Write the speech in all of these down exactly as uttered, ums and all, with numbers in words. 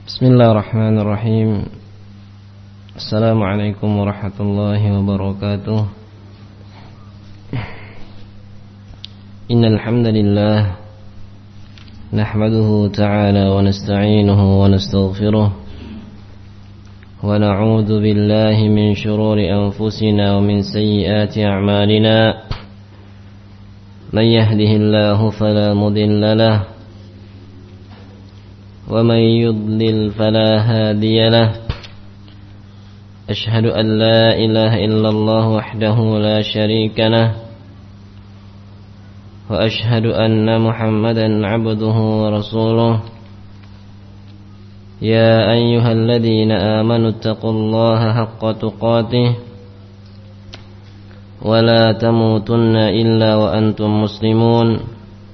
Bismillahirrahmanirrahim. Assalamualaikum warahmatullahi wabarakatuh. Innal hamdalillah nahmaduhu ta'ala wa nasta'inuhu wa nastaghfiruh wa na'udzu billahi min shururi anfusina wa min sayyiati a'malina. Man yahdihillahu fala mudilla lahu ومن يضلل فلا هادي له أشهد أن لا إله إلا الله وحده لا شريك له وأشهد أن محمدا عبده ورسوله يا أيها الذين آمنوا اتقوا الله حق تقاته ولا تموتن إلا وأنتم مسلمون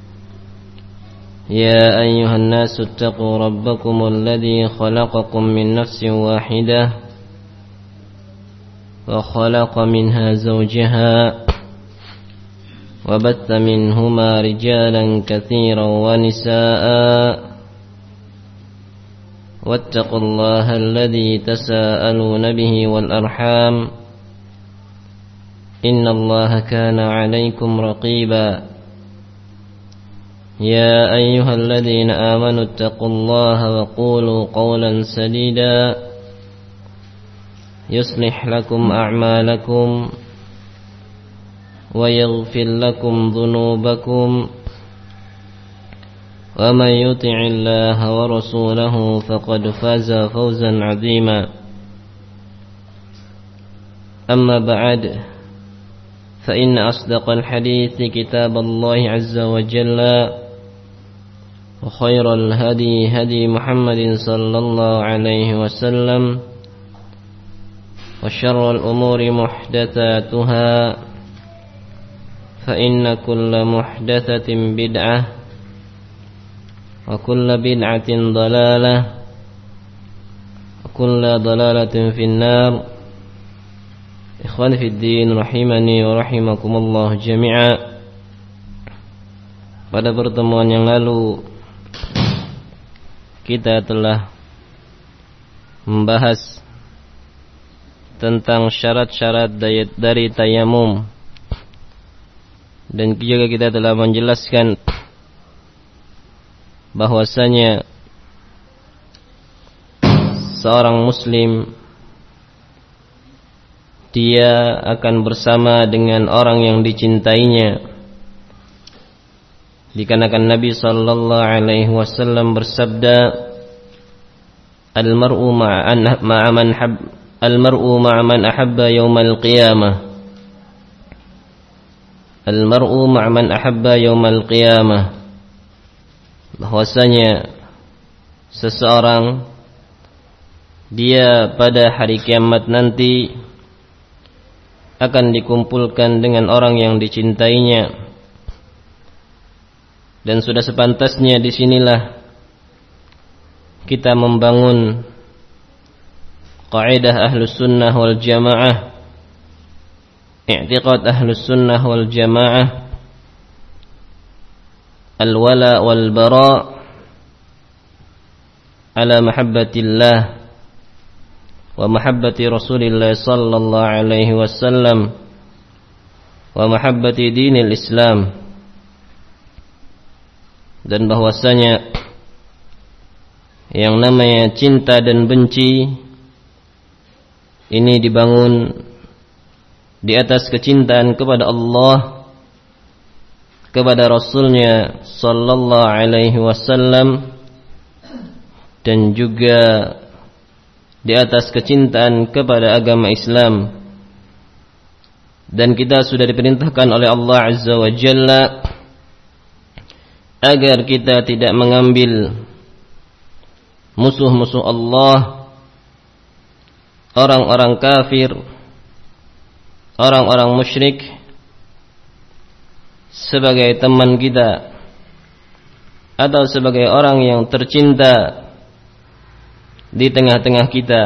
يا أيها الناس اتقوا ربكم الذي خلقكم من نفس واحدة وخلق منها زوجها وبث منهما رجالا كثيرا ونساء واتقوا الله الذي تساءلون به والأرحام إن الله كان عليكم رقيبا يا أيها الذين آمنوا اتقوا الله وقولوا قولا سديدا يصلح لكم أعمالكم ويغفر لكم ذنوبكم ومن يطع الله ورسوله فقد فاز فوزا عظيما أما بعد فإن أصدق الحديث كتاب الله عز وجل وخير الهدي هدي محمد صلى الله عليه وسلم وشر الأمور محدثاتها فإن كل محدثة بدعة وكل بدعة ضلالة وكل ضلالة في النار. Ikhwan fi din rahimani wa rahimakumullah jami'a. Pada pertemuan yang lalu kita telah membahas tentang syarat-syarat dari tayamum, dan juga kita telah menjelaskan bahwasanya seorang muslim dia akan bersama dengan orang yang dicintainya, dikarenakan Nabi sallallahu alaihi wasallam bersabda, al-mar'u ma'a man hab al-mar'u ma'a man ahabba yaumal qiyamah al-mar'u ma'a man ahabba yaumal qiyamah bahwasanya seseorang dia pada hari kiamat nanti akan dikumpulkan dengan orang yang dicintainya. Dan sudah sepantasnya disinilah kita membangun kaidah ahlus sunnah wal jamaah, i'tiqad ahlus sunnah wal jamaah, al-wala wal bara ala mahabbatillah wa mahabbati Rasulillah sallallahu alaihi wasallam wa mahabbati dinil Islam, dan bahwasanya yang namanya cinta dan benci ini dibangun di atas kecintaan kepada Allah, kepada Rasulnya sallallahu alaihi wasallam, dan juga di atas kecintaan kepada agama Islam. Dan kita sudah diperintahkan oleh Allah Azza wa Jalla agar kita tidak mengambil musuh-musuh Allah, orang-orang kafir, orang-orang musyrik sebagai teman kita atau sebagai orang yang tercinta di tengah-tengah kita.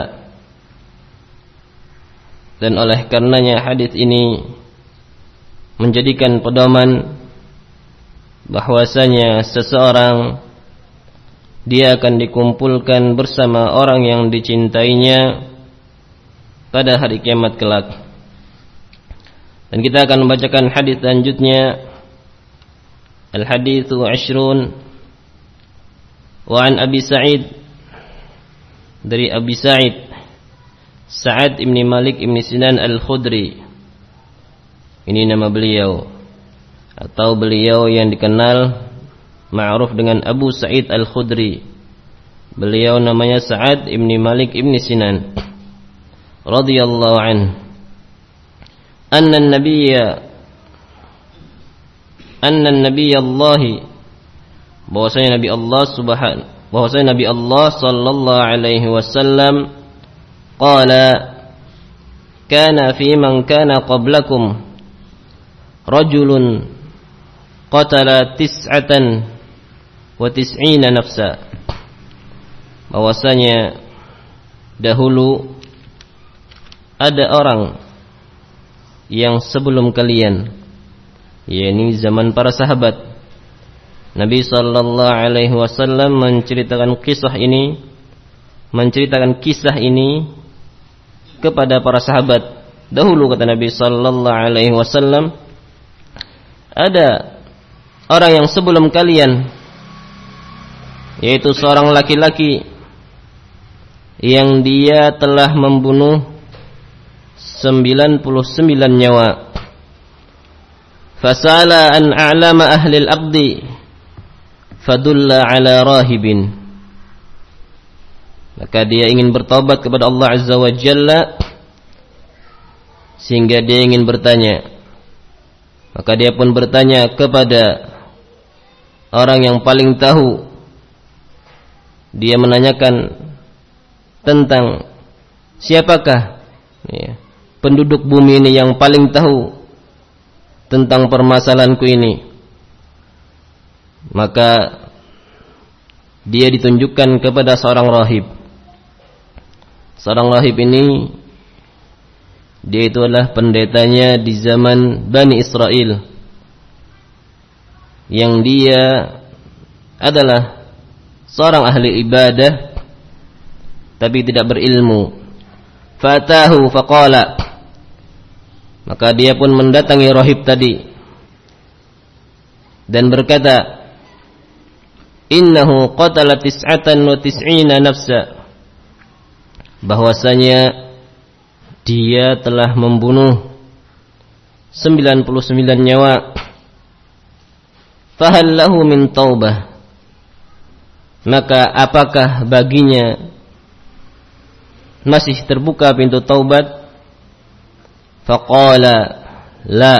Dan oleh karenanya hadis ini menjadikan pedoman bahwasanya seseorang dia akan dikumpulkan bersama orang yang dicintainya pada hari kiamat kelak. Dan kita akan membacakan hadis selanjutnya. Al-haditsu ashrun wa an Abi Sa'id, dari Abi Sa'id Sa'ad ibn Malik ibn Sinan Al-Khudri. Ini nama beliau, atau beliau yang dikenal ma'ruf dengan Abu Sa'id Al-Khudri. Beliau namanya Sa'ad ibn Malik ibn Sinan radhiyallahu anhu. Anna an-nabiyya Anna an-nabiyya Allah, bahwasanya Nabi Allah subhanahu bahwasanya Nabi Allah sallallahu alaihi wasallam qala kana fi man kana qablakum rajulun qatala tis'atan wa tis'ina nafsa. Bahwasanya dahulu ada orang yang sebelum kalian, yakni zaman para sahabat. Nabi sallallahu alaihi wasallam menceritakan kisah ini, menceritakan kisah ini kepada para sahabat. Dahulu kata Nabi sallallahu alaihi wasallam, ada orang yang sebelum kalian, yaitu seorang laki-laki yang dia telah membunuh sembilan puluh sembilan nyawa. Fasala an a'lama ahli al-abdi fadulla ala rahibin. Maka dia ingin bertaubat kepada Allah Azza wa Jalla, sehingga dia ingin bertanya. Maka dia pun bertanya kepada orang yang paling tahu. Dia menanyakan tentang siapakah ya, penduduk bumi ini yang paling tahu tentang permasalahanku ini. Maka dia ditunjukkan kepada seorang rahib. Seorang rahib ini, dia itu adalah pendetanya di zaman Bani Israel, yang dia adalah seorang ahli ibadah tapi tidak berilmu. Fatahu faqala, maka dia pun mendatangi rahib tadi dan berkata, innahu qatala tis'atan wa tis'ina nafsa, bahwasanya dia telah membunuh sembilan puluh sembilan nyawa. Fahal lahu min taubah, maka apakah baginya masih terbuka pintu taubat? Faqala la,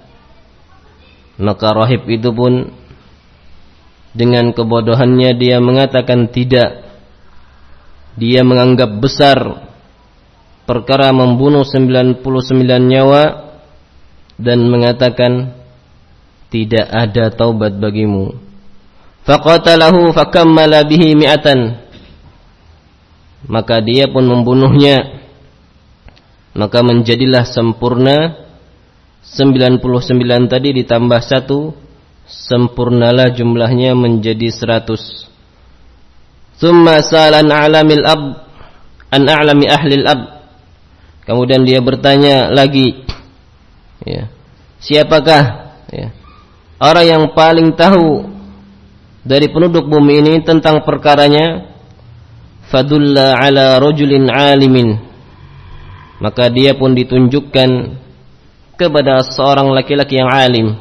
maka rahib itu pun dengan kebodohannya dia mengatakan tidak. Dia menganggap besar perkara membunuh sembilan puluh sembilan nyawa dan mengatakan tidak ada taubat bagimu. Faqatalahu fakammala bihi mi'atan, maka dia pun membunuhnya, maka menjadilah sempurna sembilan puluh sembilan tadi ditambah satu, sempurnalah jumlahnya menjadi seratus. Tsumma salan a'lamil ab an a'lami ahli al-ab, kemudian dia bertanya lagi, ya, siapakah ya, orang yang paling tahu dari penduduk bumi ini tentang perkaranya? Fadulla ala rajulin alimin, maka dia pun ditunjukkan kepada seorang laki-laki yang alim.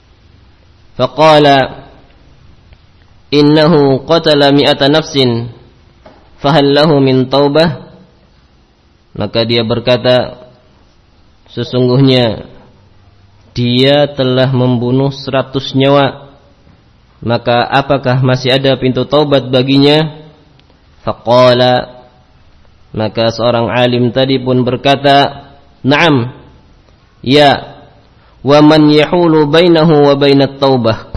Faqala innahu qatala mi'ata nafsin fahal lahu min taubah, maka dia berkata, sesungguhnya dia telah membunuh seratus nyawa, maka apakah masih ada pintu taubat baginya? Faqala, maka seorang alim tadi pun berkata, na'am, ya, wa man yahulu bainahu wa bainat taubah,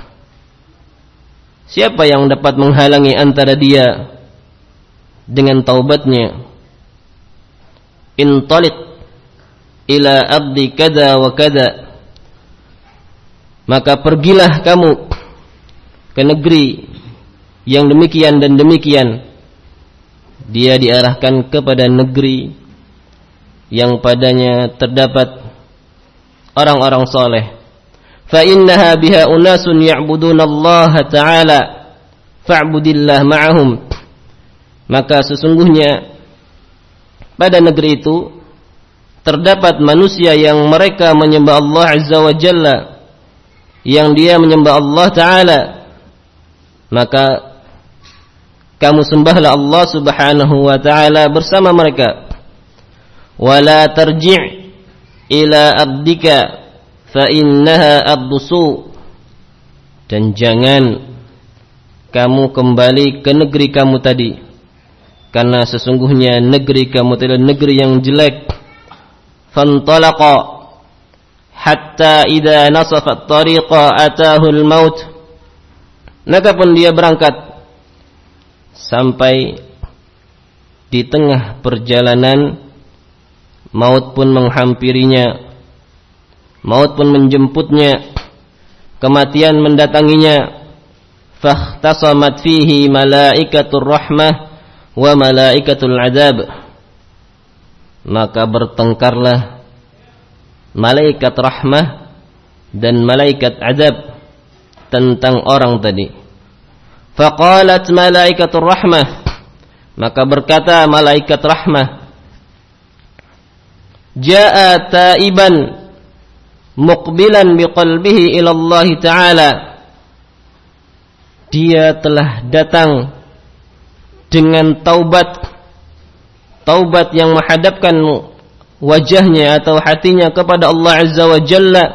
siapa yang dapat menghalangi antara dia dengan taubatnya? Intaliq ila abdi kada wa kada, maka pergilah kamu ke negeri yang demikian dan demikian, dia diarahkan kepada negeri yang padanya terdapat orang-orang soleh. Fa innaha biha unasun ya'budunallaha ta'ala fa'budillah ma'ahum. Maka sesungguhnya pada negeri itu terdapat manusia yang mereka menyembah Allah Azza wa Jalla, yang dia menyembah Allah Ta'ala. Maka kamu sembahlah Allah Subhanahu wa Ta'ala bersama mereka. Wala tarji' ila abdika fa innaha abdusu. Dan jangan kamu kembali ke negeri kamu tadi, karena sesungguhnya negeri kamu adalah negeri yang jelek. Fantalaqa hatta idza nasafa at-tariqa atahu al-maut. Maka pun dia berangkat sampai di tengah perjalanan maut pun menghampirinya, maut pun menjemputnya, kematian mendatanginya. Fakhtasamat fihi malaikatur rahmah wa malaikatul azab. Maka bertengkarlah malaikat rahmah dan malaikat azab tentang orang tadi. Faqalat malaikatur rahmah. Maka berkata malaikat rahmah, Ja'a taiban muqbilan biqalbihi ila Allah Ta'ala. Dia telah datang dengan taubat, taubat yang menghadapkan wajahnya atau hatinya kepada Allah Azza wa Jalla.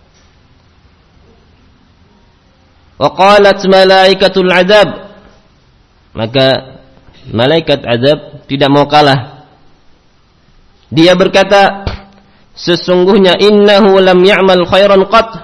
Wa qalat malaikatul adab. Maka malaikat adab tidak mau kalah. Dia berkata, sesungguhnya innahu lam ya'mal khairan qat.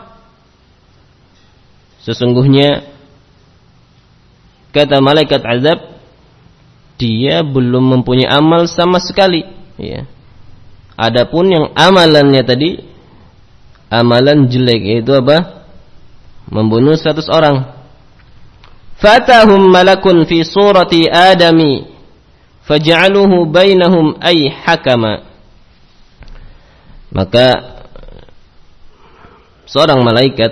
Sesungguhnya kata malaikat azab, dia belum mempunyai amal sama sekali, ya. Adapun yang amalannya tadi amalan jelek, yaitu apa? Membunuh seratus orang. Fatahum malakun fi surati adami faj'aluhu bainahum ay hakama. Maka seorang malaikat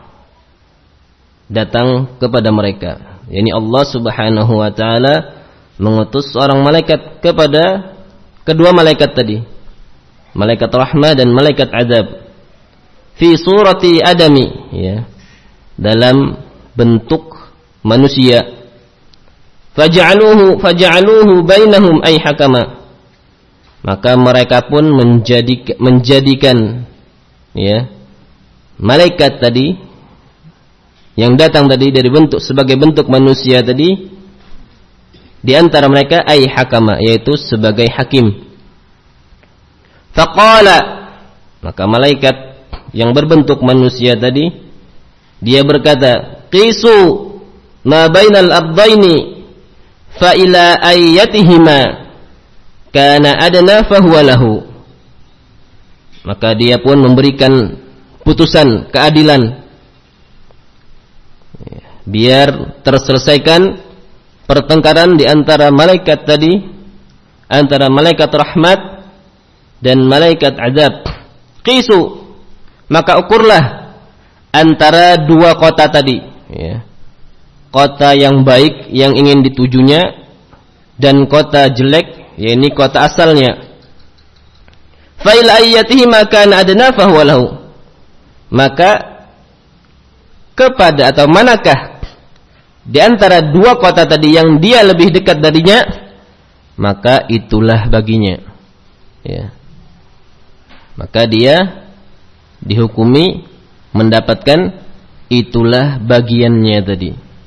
datang kepada mereka. Yani Allah Subhanahu wa Ta'ala mengutus seorang malaikat kepada kedua malaikat tadi, malaikat rahmah dan malaikat azab, fi surati adami, ya, dalam bentuk manusia. Faj'aluhu faj'aluhu bainahum ay hakama. Maka mereka pun menjadi, menjadikan, ya, malaikat tadi yang datang tadi dari bentuk sebagai bentuk manusia tadi, di antara mereka ay hakama, yaitu sebagai hakim. Faqala, maka malaikat yang berbentuk manusia tadi, dia berkata, qisu ma bainal abdaini fa ila ayyatihima kana adna fahuwa lahu. Maka dia pun memberikan putusan keadilan, biar terselesaikan pertengkaran di antara malaikat tadi, antara malaikat rahmat dan malaikat azab. Qisu, maka ukurlah antara dua kota tadi, ya. Kota yang baik yang ingin ditujunya dan kota jelek, yakni kota asalnya. Fa il ayyatihi maka adna fahuwa lahu. Maka kepada atau manakah di antara dua kota tadi yang dia lebih dekat darinya, maka itulah baginya, ya. Maka dia dihukumi mendapatkan itulah bagiannya tadi.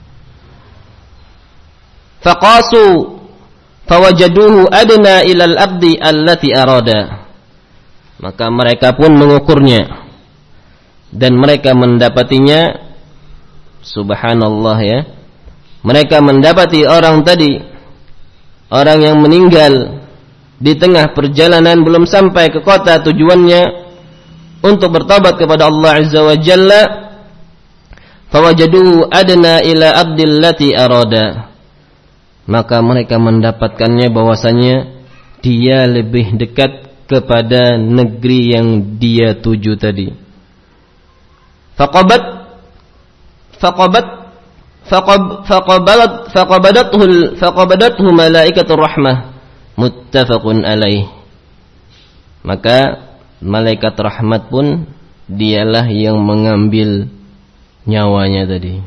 Faqasu fawajaduhu adna ilal abdi allati arada. Maka mereka pun mengukurnya dan mereka mendapatinya, subhanallah, ya. Mereka mendapati orang tadi, orang yang meninggal di tengah perjalanan belum sampai ke kota tujuannya untuk bertobat kepada Allah Azza wa Jalla. fawajadu adna ila abdillati arada, maka mereka mendapatkannya bahwasanya dia lebih dekat kepada negeri yang dia tuju tadi. Faqabat faqabat faqab faqabalat faqabadathu faqabadathu malaikatur rahmah muttafaqun alaih. Maka malaikat rahmat pun dialah yang mengambil nyawanya tadi.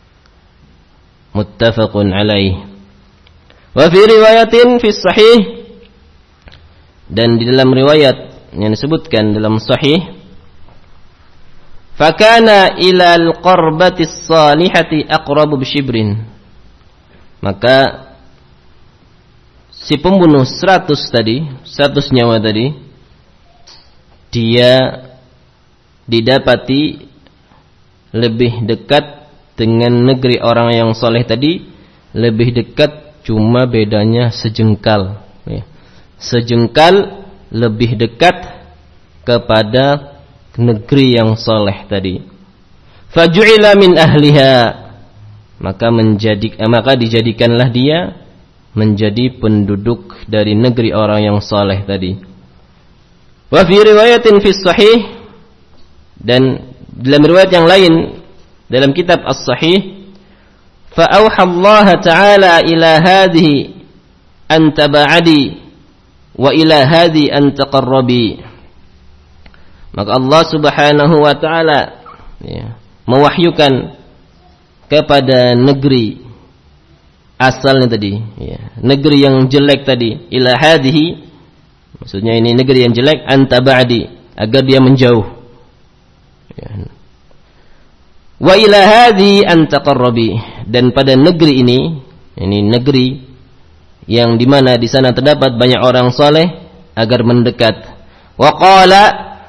Muttafaqun alaih. Wa fi riwayatin fi sahih, dan di dalam riwayat yang disebutkan dalam sahih, fakana ila al-qarbati as-salihati aqrabu bishibrin, maka si pembunuh seratus tadi, seratus nyawa tadi, dia didapati lebih dekat dengan negeri orang yang soleh tadi, lebih dekat, cuma bedanya sejengkal, ya. Sejengkal lebih dekat kepada negeri yang soleh tadi. Faju'ila min ahliha, maka menjadi maka dijadikanlah dia menjadi penduduk dari negeri orang yang soleh tadi. Wa fi riwayatin fi sahih, dan dalam riwayat yang lain dalam kitab As-Sahih, fa auha Allah Ta'ala ila hadhihi an taba'adi wa ila hadhi an taqarrabi. Maka Allah Subhanahu wa taala, ya, mewahyukan kepada negeri asalnya tadi, ya, negeri yang jelek tadi, ila hadhihi, maksudnya ini negeri yang jelek, an taba'adi, agar dia menjauh, ya. Wa ila hadhi an taqarrabi, dan pada negeri ini, ini negeri yang dimana di sana terdapat banyak orang soleh, agar mendekat. Wa qala,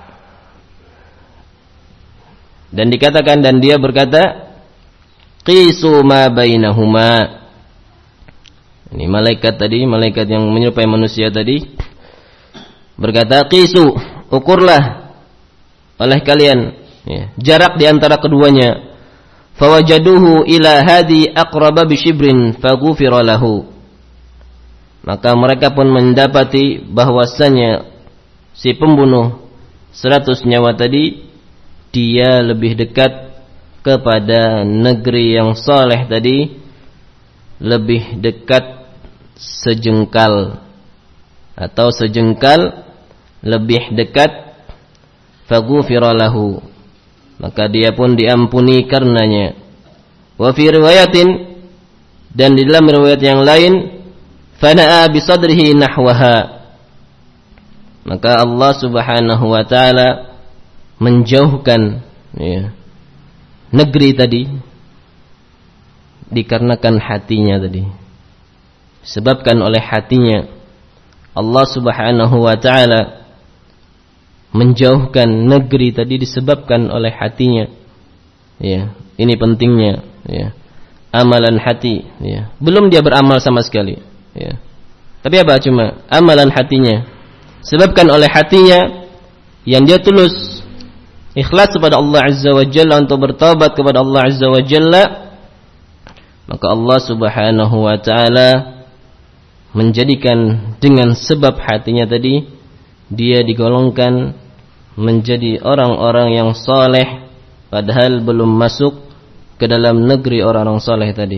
dan dikatakan, dan dia berkata, qisu ma bainahuma. Ini malaikat tadi, malaikat yang menyerupai manusia tadi, berkata, qisu, ukurlah oleh kalian, ya, jarak di antara keduanya. Fawajaduhu ila hadi aqraba bishibrin faghufira lahu, maka mereka pun mendapati bahwasanya si pembunuh seratus nyawa tadi, dia lebih dekat kepada negeri yang soleh tadi, lebih dekat sejengkal, atau sejengkal lebih dekat. Faghufira lahu, maka dia pun diampuni karenanya. Wa fi riwayatin, dan di dalam riwayat yang lain, fana'a bisadrihi nahwaha, maka Allah Subhanahu wa taala menjauhkan, ya, negeri tadi dikarenakan hatinya tadi, disebabkan oleh hatinya Allah Subhanahu wa taala menjauhkan negeri tadi disebabkan oleh hatinya. Ya, ini pentingnya, ya, amalan hati, ya. Belum dia beramal sama sekali, ya. Tapi apa? Cuma amalan hatinya, sebabkan oleh hatinya yang dia tulus, ikhlas kepada Allah Azza wa Jalla, untuk bertaubat kepada Allah Azza wa Jalla, maka Allah Subhanahu wa taala menjadikan dengan sebab hatinya tadi, dia digolongkan menjadi orang-orang yang soleh, padahal belum masuk ke dalam negeri orang-orang soleh tadi.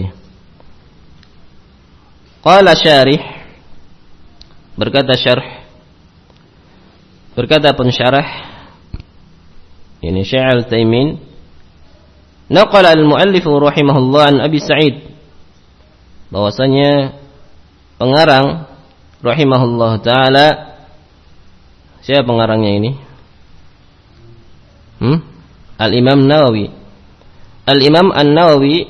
Qala syarih, berkata syarh, berkata pensyarah, ini Syekh Al-Utsaimin, naqala al-muallif rahimahullah an Abi Sa'id, bahwasanya pengarang rahimahullah taala, siapa pengarangnya ini? Hmm? Al-Imam Nawawi. Al-Imam An-Nawawi,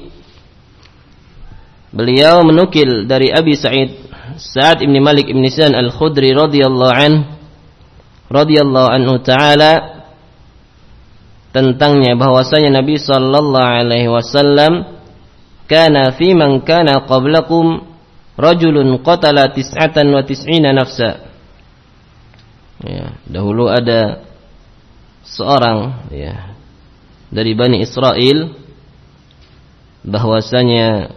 beliau menukil dari Abi Sa'id Sa'ad ibn Malik ibn Sinan Al-Khudri radhiyallahu anhu radhiyallahu anhu ta'ala, tentangnya bahwasanya Nabi sallallahu alaihi wasallam, kana fi man kana qablakum rajulun qatala tis'atan wa tis'ina nafsa. Ya, dahulu ada seorang, ya, dari Bani Israel bahwasanya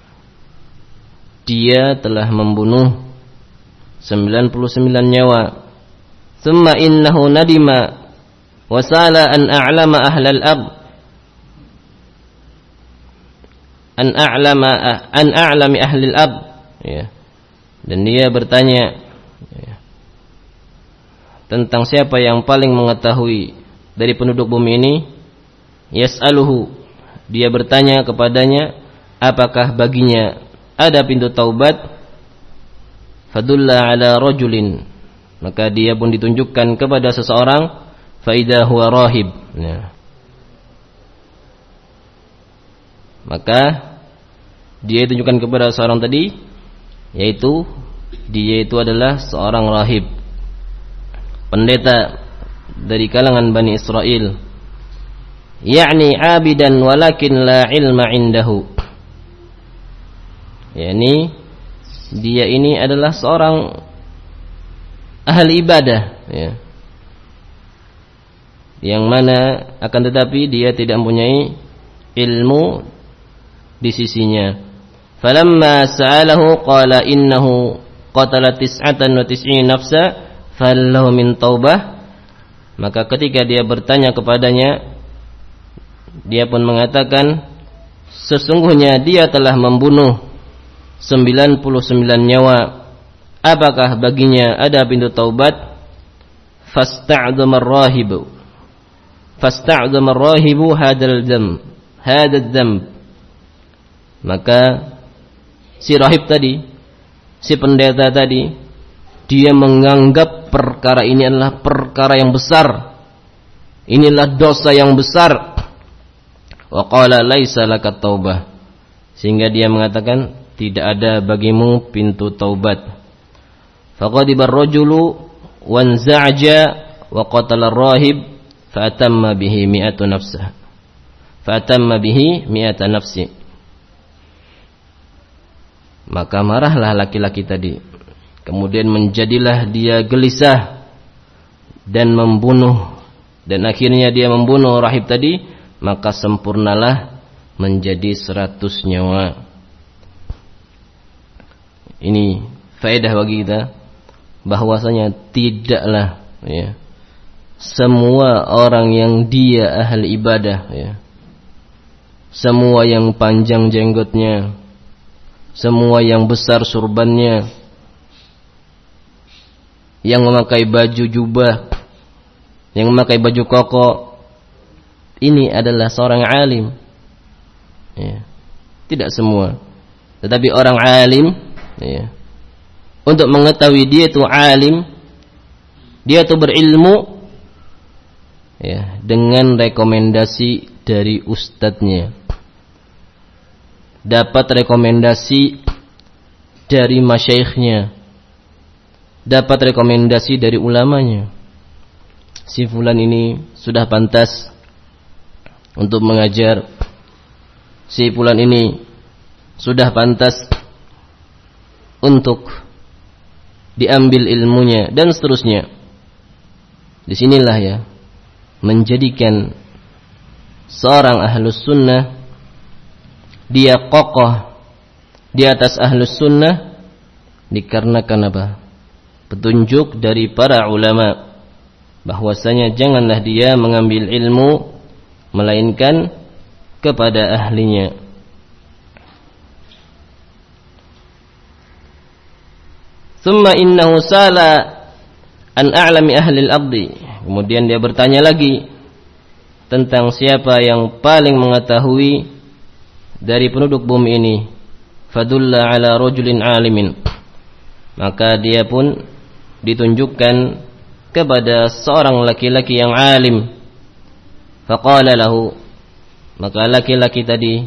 dia telah membunuh sembilan puluh sembilan nyawa. Thumma innahu nadima wa sala an a'lama ahlal ard an a'lama an a'lami ahlil ard, ya. Dan dia bertanya, ya, tentang siapa yang paling mengetahui dari penduduk bumi ini. Yas'aluhu, dia bertanya kepadanya, apakah baginya ada pintu taubat. Fadulla ala rajulin, maka dia pun ditunjukkan kepada seseorang. Faida huwa rahib, ya. Maka dia ditunjukkan kepada seorang tadi, yaitu dia itu adalah seorang rahib, pendeta dari kalangan Bani Israel, yakni abidan walakin la ilma indahu, yakni dia ini adalah seorang ahli ibadah, ya, yang mana akan tetapi dia tidak mempunyai ilmu di sisinya. Falamma sa'alahu qala innahu qatala tis'atan wa tis'ina nafsa fallahu min taubah. Maka ketika dia bertanya kepadanya, dia pun mengatakan, sesungguhnya dia telah membunuh sembilan puluh sembilan nyawa, apakah baginya ada pintu taubat? Fasta'dzama ar-rahibu fasta'dzama ar-rahibu hadal dzam hadal dzam. Maka si rahib tadi, si pendeta tadi, dia menganggap perkara ini adalah perkara yang besar, inilah dosa yang besar. Wa qala laisa lakat taubah, sehingga dia mengatakan tidak ada bagimu pintu taubat. Faqadibar rajulu wanza'ja wa qatala ar-rahib fa atamma bihi mi'atu nafsah fa atamma bihi mi'ata nafsi. Maka marahlah laki-laki tadi, kemudian menjadilah dia gelisah dan membunuh, dan akhirnya dia membunuh rahib tadi, maka sempurnalah menjadi seratus nyawa. Ini faedah bagi kita, bahwasanya tidaklah, ya, semua orang yang dia ahli ibadah, ya, semua yang panjang jenggotnya, semua yang besar surbannya, yang memakai baju jubah, yang memakai baju koko, ini adalah seorang alim, ya. Tidak semua, tetapi orang alim, ya, untuk mengetahui dia itu alim, dia itu berilmu, ya, dengan rekomendasi dari ustadznya, dapat rekomendasi dari masyaikhnya, dapat rekomendasi dari ulamanya. Si fulan ini sudah pantas untuk mengajar, si fulan ini sudah pantas untuk diambil ilmunya, dan seterusnya. Disinilah, ya, menjadikan seorang ahlus sunnah dia kokoh di atas ahlus sunnah dikarenakan apa? Petunjuk dari para ulama, bahwasanya janganlah dia mengambil ilmu melainkan kepada ahlinya. Thumma innahu sala an a'lami ahli al-ardi. Kemudian dia bertanya lagi tentang siapa yang paling mengetahui dari penduduk bumi ini. Fadulla ala rajulin alimin. Maka dia pun ditunjukkan kepada seorang laki-laki yang alim. Faqala lahu, maka laki-laki tadi,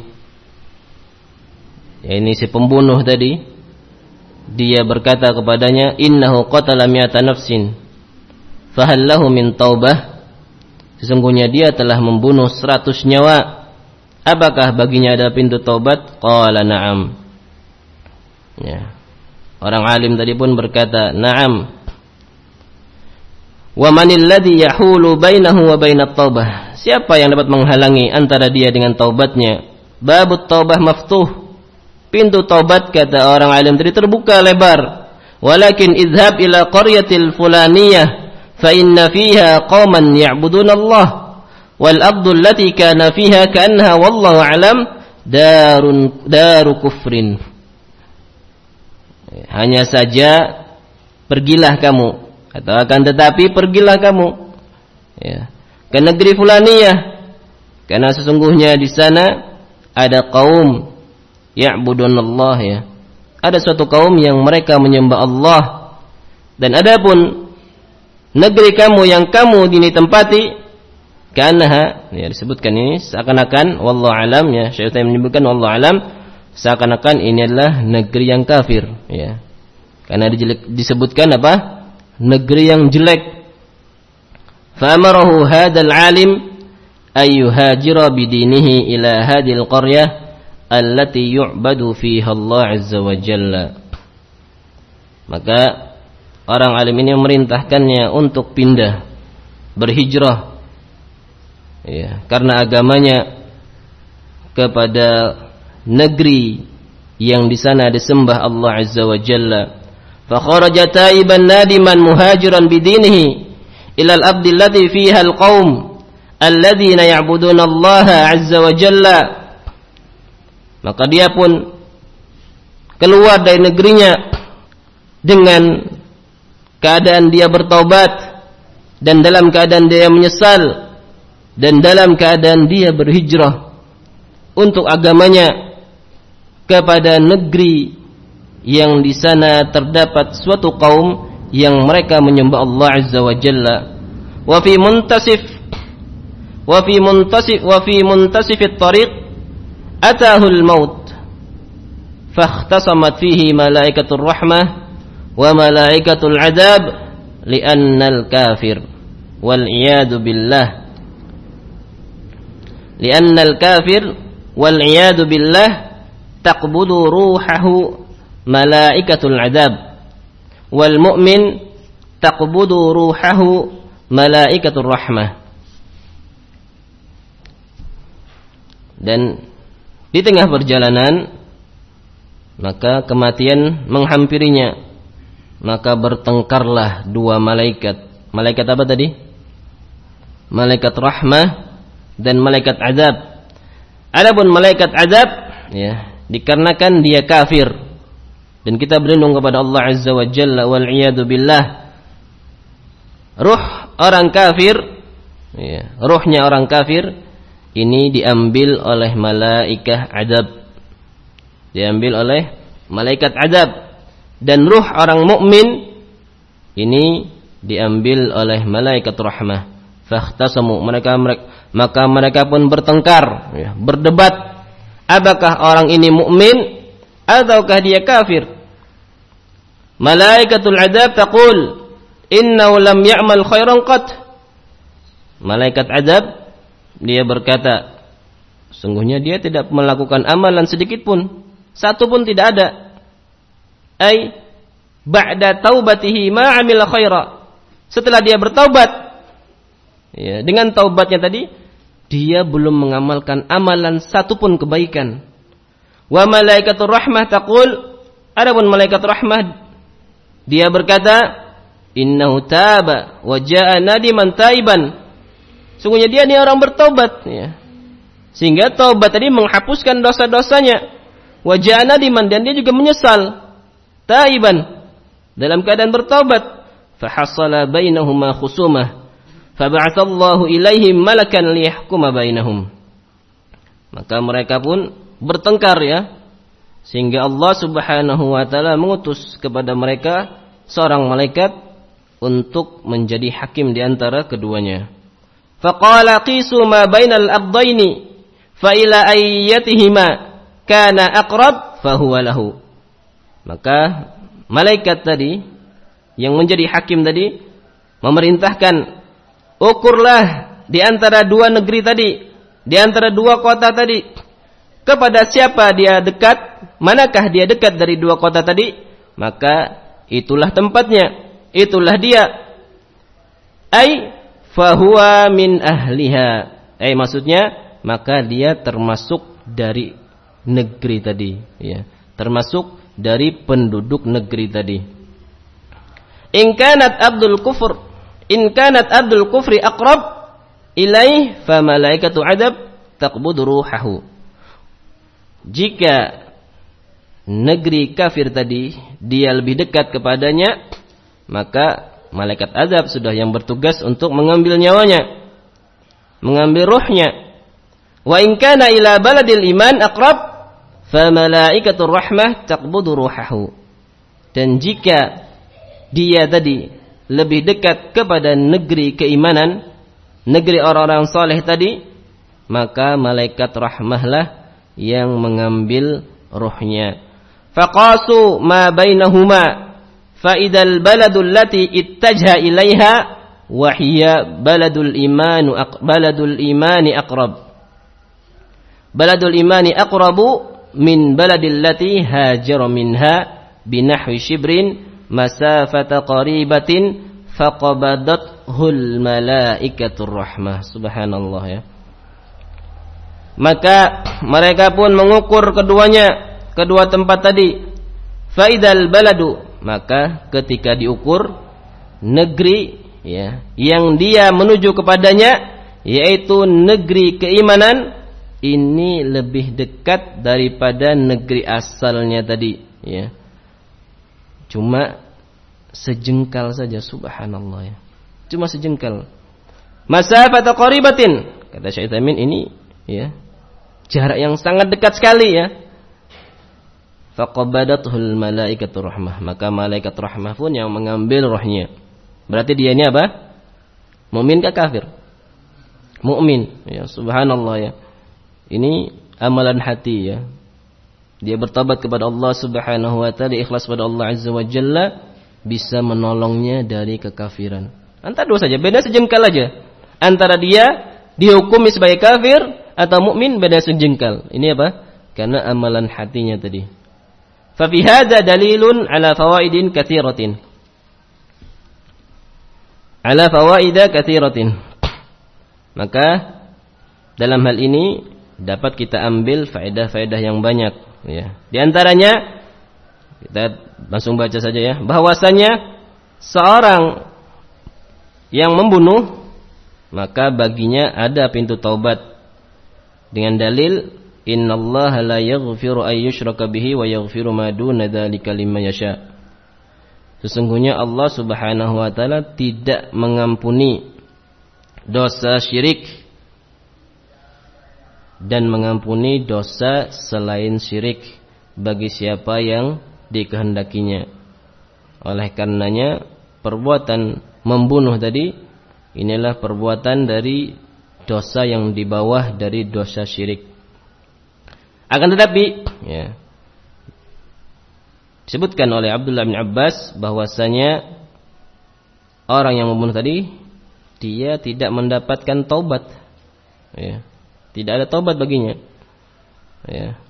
ya, ini si pembunuh tadi, dia berkata kepadanya, innahu qatala mi'ata nafsin fahal lahu min taubah. Sesungguhnya dia telah membunuh seratus nyawa, apakah baginya ada pintu taubat? Qala na'am. Ya. Orang alim tadi pun berkata, na'am. Wa manil ladzi yahulu bainahu wa bainat taubah. Siapa yang dapat menghalangi antara dia dengan taubatnya? babut taubah maftuh. Pintu taubat kata orang alim tadi terbuka lebar. Walakin idhab ila qaryatil fulaniyah fa inna fiha qauman ya'budun Allah wal ardu allati kana fiha ka'annaha wallahu alam darun daru kufrin. Hanya saja pergilah kamu, atau akan tetapi pergilah kamu ya, ke negeri fulaniyah, karena sesungguhnya di sana ada kaum ya'budun Allah ya. Ada suatu kaum yang mereka menyembah Allah. Dan adapun negeri kamu yang kamu dini tempati, karena ya disebutkan ini seakan-akan wallahu alam ya, Syekh Utsaimin menyebutkan wallahu alam seakan-akan ini adalah negeri yang kafir ya. Karena disebutkan apa? Negeri yang jelek. Fa amarahu hadzal alim ay yuhajira bidinihi ila hadhil qaryah allati yu'badu fiha Allah azza wa jalla. Maka orang alim ini memerintahkannya untuk pindah, berhijrah ya, karena agamanya kepada negeri yang di sana disembah Allah azza wa jalla. Fa kharaja taiban nadiman muhajiran bidinihi ila al-abdi allati fiha al-qaum alladzina ya'buduna Allah azza wa jalla. Maka dia pun keluar dari negerinya dengan keadaan dia bertaubat dan dalam keadaan dia menyesal dan dalam keadaan dia berhijrah untuk agamanya kepada negeri yang di sana terdapat suatu kaum yang mereka menyembah Allah azza wa jalla. Wa fi muntasif wa fi muntasif wa fi muntasif at-tariq atahul maut fakhtasamat fihi malaikatur rahmah wa malaikatul adab li'annal kafir wal iyadu billah li'annal kafir wal iyadu billah taqbudu ruhahu malaikatul adab wal mu'min taqbudu ruhahu malaikatur rahmah. Dan di tengah perjalanan maka kematian menghampirinya, maka bertengkarlah dua malaikat. Malaikat apa tadi? Malaikat rahmah dan malaikat azab. Adapun malaikat azab ya, dikarenakan dia kafir dan kita berlindung kepada Allah azza wa jalla wal iyadu billah. Ruh orang kafir ya, ruhnya orang kafir ini diambil oleh malaikat adab, diambil oleh malaikat adab, dan ruh orang mukmin ini diambil oleh malaikat rahmah. Fakhtasamu, mereka, mereka maka mereka pun bertengkar, ya, berdebat, apakah orang ini mukmin ataukah dia kafir. Malaikatul adab taqul innahu lam ya'mal khairan qat. Malaikat adab dia berkata, sungguhnya dia tidak melakukan amalan sedikit pun, satu pun tidak ada. Ai ba'da taubatihi ma 'amila khaira. Setelah dia bertaubat, ya, dengan taubatnya tadi dia belum mengamalkan amalan satu pun kebaikan. Wa malaikatur rahmah taqul, adapun malaikat rahmah dia berkata, innahu taba wa jaa'a nadiman taiban. Sungguhnya dia ini orang bertobat ya. Sehingga taubat tadi menghapuskan dosa-dosanya. Wa jaa'a nadiman, dan dia juga menyesal. Taiban, dalam keadaan bertobat. Fahassala bainahuma khusumah. Fab'atsallahu ilaihim malakan liyahkuma bainahum. Maka mereka pun bertengkar ya. Sehingga Allah Subhanahu wa taala mengutus kepada mereka seorang malaikat untuk menjadi hakim di antara keduanya. Faqala qisu ma bainal abdaini fa ila ayyatihima kana aqrab fa huwa lahu. Maka malaikat tadi yang menjadi hakim tadi memerintahkan, ukurlah di antara dua negeri tadi, di antara dua kota tadi, kepada siapa dia dekat, manakah dia dekat dari dua kota tadi, maka itulah tempatnya, itulah dia. Ai fahuwa min ahliha. Eh maksudnya maka dia termasuk dari negeri tadi, ya, termasuk dari penduduk negeri tadi. In kanat abdul kufur, in kanat abdul kufri aqrab ilaih fa malaikatu adab taqbud ruhahu. Jika negeri kafir tadi dia lebih dekat kepadanya, maka malaikat azab sudah yang bertugas untuk mengambil nyawanya, mengambil ruhnya. Wa in kana ila baladil iman aqrab fa malaikatur rahmah taqbudu ruhahu. Dan jika dia tadi lebih dekat kepada negeri keimanan, negeri orang-orang saleh tadi, maka malaikat rahmahlah yang mengambil ruhnya. Faqasu ma bainahuma fa idal baladul lati ittaja ilaiha wa hiya baladul imanu baladul imani aqrab. Baladul imani aqrabu min baladil lati hajara minha binahwi shibrin masafata qaribatin faqabadathul malaikatur rahmah. Subhanallah, ya. Maka mereka pun mengukur keduanya, kedua tempat tadi. Faidal baladu, maka ketika diukur negeri, ya, yang dia menuju kepadanya, yaitu negeri keimanan, ini lebih dekat daripada negeri asalnya tadi, ya. Cuma sejengkal saja, subhanallah, ya. Cuma sejengkal. Masafata qaribatin, kata Syekh Utsaimin, ini, ya, jarak yang sangat dekat sekali, ya. Faqabadathul malaikatur rahmah, maka malaikat rahmah pun yang mengambil rohnya. Berarti dia ini apa? Mukmin kah kafir? Mukmin, ya, subhanallah, ya. Ini amalan hati, ya. Dia bertobat kepada Allah Subhanahu wa taala, ikhlas pada Allah Azza wa Jalla, bisa menolongnya dari kekafiran. Antara dua saja, beda sejengkal aja. Antara dia dihukumi sebagai kafir atau mukmin, beda sejengkal. Ini apa? Karena amalan hatinya tadi. Fa fi hadza dalilun ala fawaidin katsiratin. Ala fawaida katsiratin. Maka dalam hal ini dapat kita ambil faedah-faedah yang banyak, ya. Di antaranya kita langsung baca saja, ya, bahwasanya seorang yang membunuh, maka baginya ada pintu taubat dengan dalil innallaha la yaghfiru ay yushraka bihi wa yaghfiru ma duna dzalika liman yasha. Sesungguhnya Allah Subhanahu wa taala tidak mengampuni dosa syirik dan mengampuni dosa selain syirik bagi siapa yang dikehendakinya. Oleh karenanya perbuatan membunuh tadi inilah perbuatan dari dosa yang di bawah dari dosa syirik. Akan tetapi, ya, disebutkan oleh Abdullah bin Abbas bahwasanya orang yang membunuh tadi dia tidak mendapatkan taubat, ya. Tidak ada taubat baginya, ya.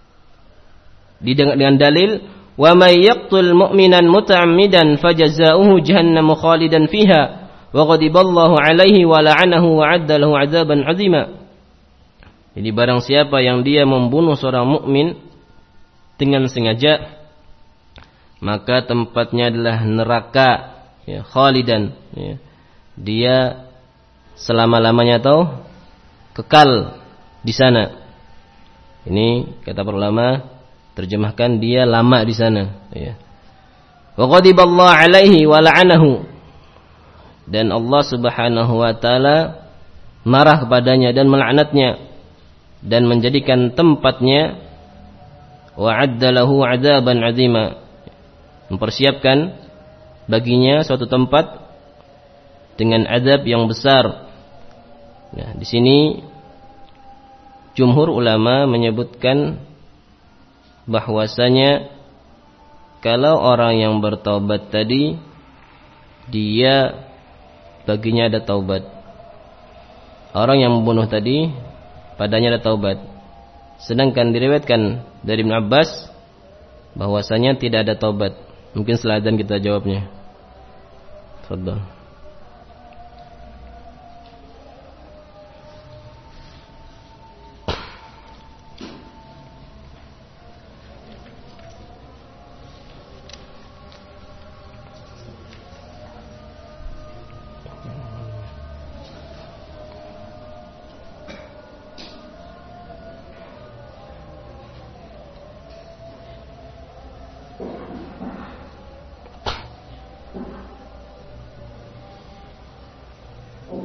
Dengan dalil wa may yaqtul mu'minan muta'ammidan fajazaohu jahannamu khalidan fiha wa ghadiballahu 'alaihi wa la'anahu wa 'adda lahu 'adzaban 'azima. Jadi barang siapa yang dia membunuh seorang mukmin dengan sengaja, maka tempatnya adalah neraka, ya, khalidan, ya. Dia selama-lamanya atau kekal di sana. Ini kata para ulama terjemahkan dia lama di sana, ya. Wa ghadiballahu 'alaihi wa la'anahu, dan Allah Subhanahu wa taala marah kepadanya dan melaknatnya dan menjadikan tempatnya wa'adda lahu 'adzaban 'azima, mempersiapkan baginya suatu tempat dengan azab yang besar. Nah, di sini jumhur ulama menyebutkan bahwasanya kalau orang yang bertaubat tadi dia baginya ada taubat. Orang yang membunuh tadi padanya ada taubat. Sedangkan diriwayatkan dari Ibnu Abbas bahwasanya tidak ada taubat. Mungkin setelah adzan kita jawabnya. Fadhal.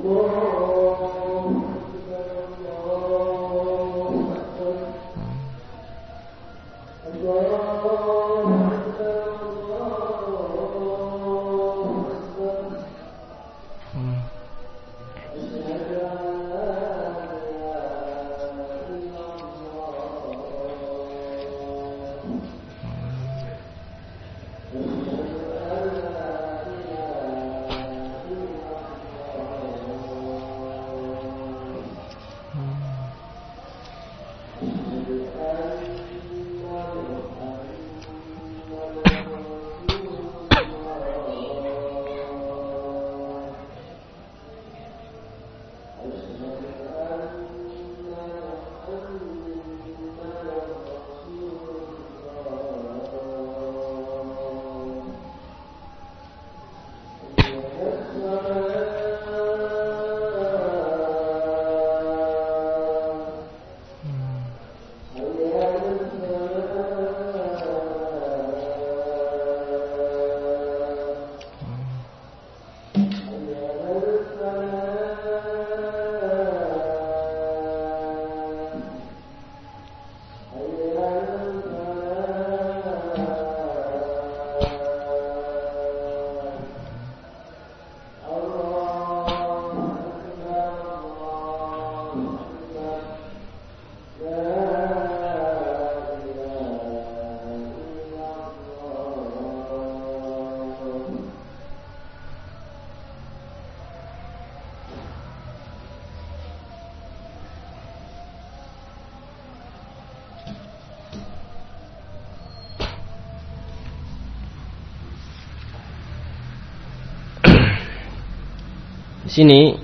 Di sini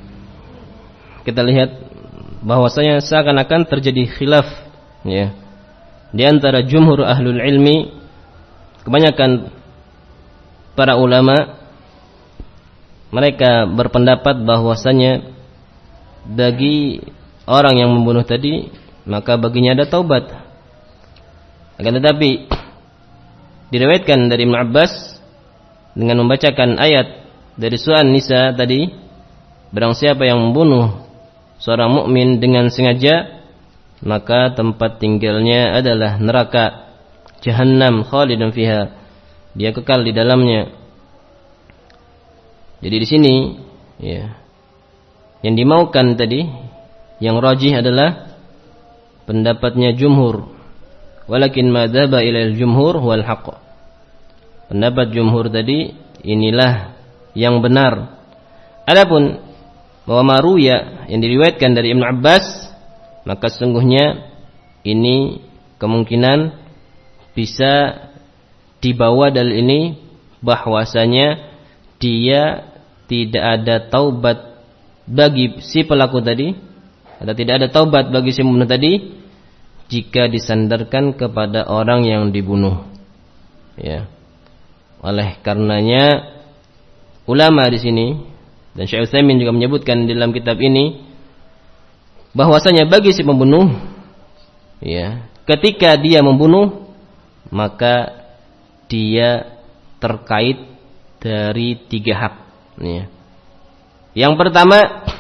kita lihat bahwasanya seakan-akan terjadi khilaf ya di antara jumhur ahlul ilmi, kebanyakan para ulama mereka berpendapat bahwasanya bagi orang yang membunuh tadi maka baginya ada taubat. Akan tetapi diriwayatkan dari Ibnu Abbas dengan membacakan ayat dari surah An-Nisa tadi, barang siapa yang membunuh seorang mukmin dengan sengaja maka tempat tinggalnya adalah neraka Jahannam khalidan fiha, dia kekal di dalamnya. Jadi di sini ya, yang dimaukan tadi yang rajih adalah pendapatnya jumhur, walakin ma dzaba ilal jumhur wal haqq. Pendapat jumhur tadi inilah yang benar. Adapun bahwa maruya yang diriwayatkan dari Ibnu Abbas, maka sesungguhnya ini kemungkinan bisa dibawa dalil ini bahwasanya dia tidak ada taubat bagi si pelaku tadi, atau tidak ada taubat bagi si pembunuh tadi jika disandarkan kepada orang yang dibunuh. Ya. Oleh karenanya ulama di sini dan Syekh Utsaimin juga menyebutkan dalam kitab ini bahwasanya bagi si pembunuh ya, ketika dia membunuh maka dia terkait dari tiga hak ya. Yang pertama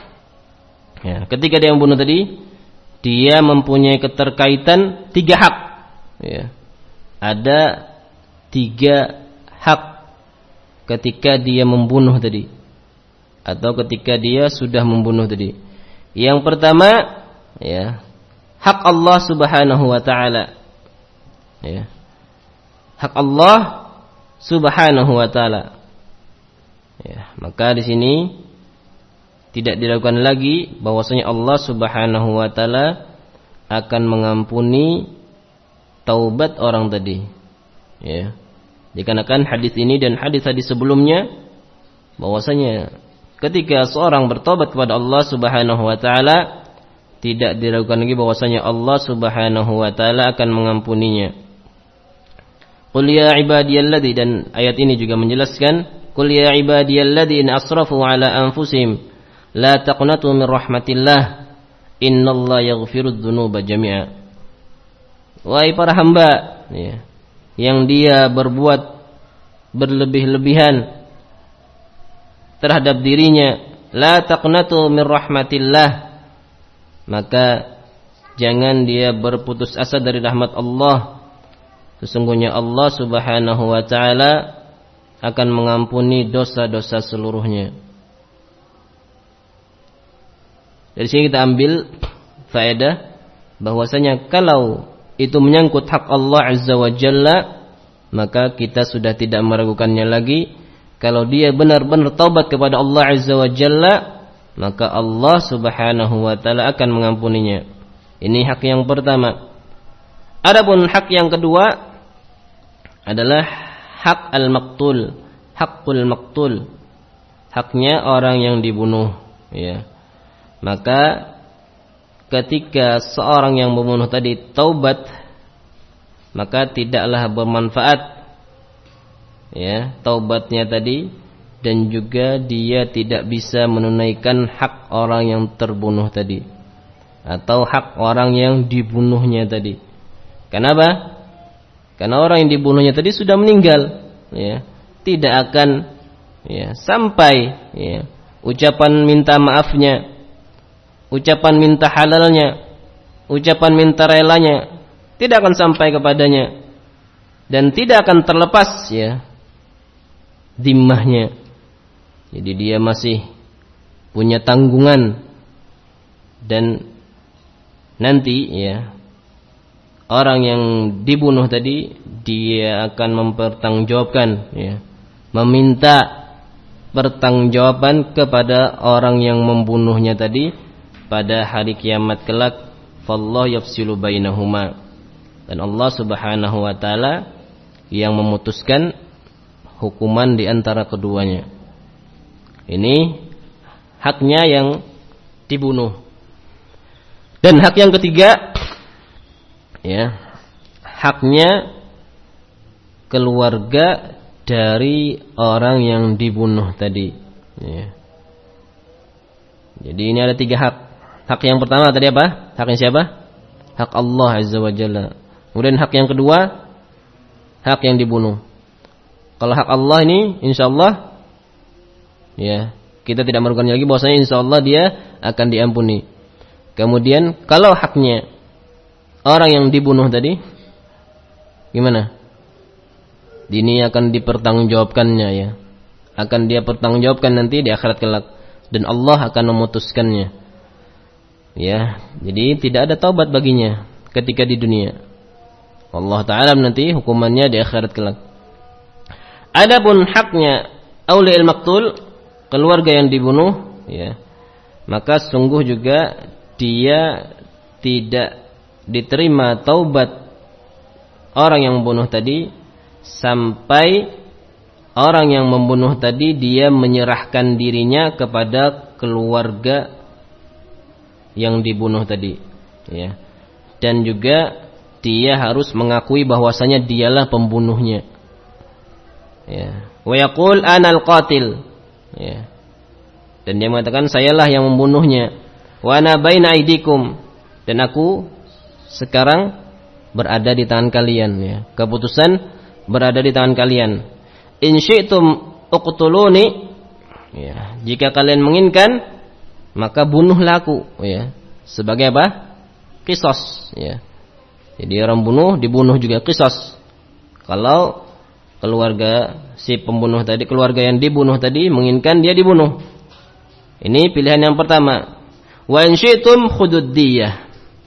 ya, ketika dia membunuh tadi dia mempunyai keterkaitan tiga hak ya. Ada tiga hak ketika dia membunuh tadi atau ketika dia sudah membunuh tadi. Yang pertama ya, hak Allah Subhanahu wa taala. Ya. Hak Allah Subhanahu wa taala. Ya, maka di sini tidak diragukan lagi bahwasanya Allah Subhanahu wa taala akan mengampuni taubat orang tadi. Ya. Dikarenakan hadis ini dan hadis-hadis sebelumnya bahwasanya ketika seorang bertobat kepada Allah Subhanahu wa taala tidak diragukan lagi bahwasanya Allah Subhanahu wa taala akan mengampuninya. Qul ya ibadiyalladzi, dan ayat ini juga menjelaskan, qul ya ibadiyalladzina asrafu ala anfusihim la taqnatu min rahmatillah innallaha yaghfirudz dzunuba jami'a. Wahai para hamba ya, yang dia berbuat berlebih-lebihan terhadap dirinya la taqnatu min rahmatillah, maka jangan dia berputus asa dari rahmat Allah. Sesungguhnya Allah Subhanahu wa taala akan mengampuni dosa-dosa seluruhnya. Dari sini kita ambil faedah bahwasanya kalau itu menyangkut hak Allah Azza wa Jalla, maka kita sudah tidak meragukannya lagi. Kalau dia benar-benar taubat kepada Allah Azza wa Jalla, maka Allah Subhanahu wa taala akan mengampuninya. Ini hak yang pertama. Adapun hak yang kedua adalah hak al-maqtul, hakul maqtul, haknya orang yang dibunuh, ya. Maka ketika seorang yang membunuh tadi taubat, maka tidaklah bermanfaat, ya, taubatnya tadi, dan juga dia tidak bisa menunaikan hak orang yang terbunuh tadi atau hak orang yang dibunuhnya tadi. Kenapa? Karena orang yang dibunuhnya tadi sudah meninggal, ya. Tidak akan, ya, sampai, ya, ucapan minta maafnya, ucapan minta halalnya, ucapan minta relanya, tidak akan sampai kepadanya, dan tidak akan terlepas, ya, dhimmahnya. Jadi dia masih punya tanggungan, dan nanti, ya, orang yang dibunuh tadi dia akan mempertanggungjawabkan, ya, meminta pertanggungjawaban kepada orang yang membunuhnya tadi pada hari kiamat kelak. Fallahu yafsilu bainahuma, dan Allah Subhanahu wa taala yang memutuskan hukuman di antara keduanya. Ini haknya yang dibunuh. Dan hak yang ketiga, ya, haknya keluarga dari orang yang dibunuh tadi, ya. Jadi ini ada tiga hak. Hak yang pertama tadi apa? Haknya siapa? Hak Allah Azza wa Jalla. Kemudian hak yang kedua, hak yang dibunuh. Kalau hak Allah ini, insyaallah, ya, kita tidak meragukan lagi bahwasanya insyaallah dia akan diampuni. Kemudian kalau haknya orang yang dibunuh tadi, gimana? Ini akan dipertanggungjawabkannya, ya. Akan dia pertanggungjawabkan nanti di akhirat kelak, dan Allah akan memutuskannya. Ya, jadi tidak ada taubat baginya ketika di dunia. Allah taala nanti hukumannya di akhirat kelak. Adapun haknya aulial maqtul, keluarga yang dibunuh, ya, maka sungguh juga dia tidak diterima taubat orang yang membunuh tadi sampai orang yang membunuh tadi dia menyerahkan dirinya kepada keluarga yang dibunuh tadi, ya. Dan juga dia harus mengakui bahwasanya dialah pembunuhnya, ya. Wa yaqul anal qatil, ya. Dan dia mengatakan sayalah yang membunuhnya. Wa ana baina aidikum, dan aku sekarang berada di tangan kalian, ya. Keputusan berada di tangan kalian. In syi'tum uqtuluni, ya. Jika kalian menginginkan, maka bunuhlah aku, ya. Sebagai apa? Qisas, ya. Jadi orang bunuh dibunuh juga qisas. Kalau keluarga si pembunuh tadi, keluarga yang dibunuh tadi menginginkan dia dibunuh. Ini pilihan yang pertama. Wa in syi'tum khududdiyah,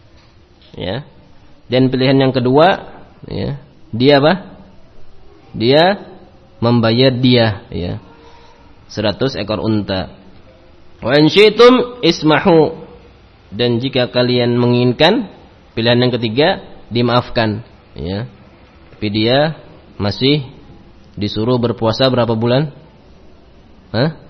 ya. Dan pilihan yang kedua, ya, dia apa? Dia membayar dia, ya, seratus ekor unta. Wa in syi'tum ismahu, dan jika kalian menginginkan, pilihan yang ketiga, dimaafkan, ya. Tapi dia masih disuruh berpuasa berapa bulan? Hah?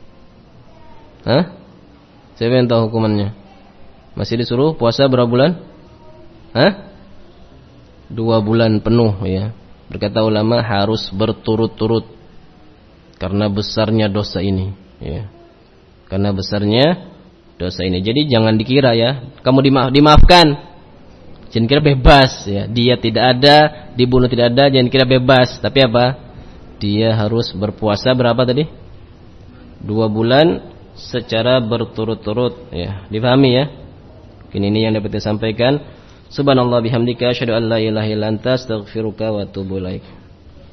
Hah? Siapa yang tahu hukumannya? Masih disuruh puasa berapa bulan? Hah? Dua bulan penuh, ya. Berkata ulama harus berturut-turut karena besarnya dosa ini, ya. Karena besarnya dosa ini. Jadi jangan dikira, ya, kamu dimaaf, dimaafkan, jangan kira bebas, ya. Dia tidak ada, dibunuh tidak ada, jangan kira bebas. Tapi apa? Dia harus berpuasa berapa tadi? Dua bulan secara berturut-turut, ya. Difahami ya? Mungkin ini yang dapat saya sampaikan. Subhanallah bihamdika asyhadu an la ilaha illa anta astaghfiruka wa atubu ilaik.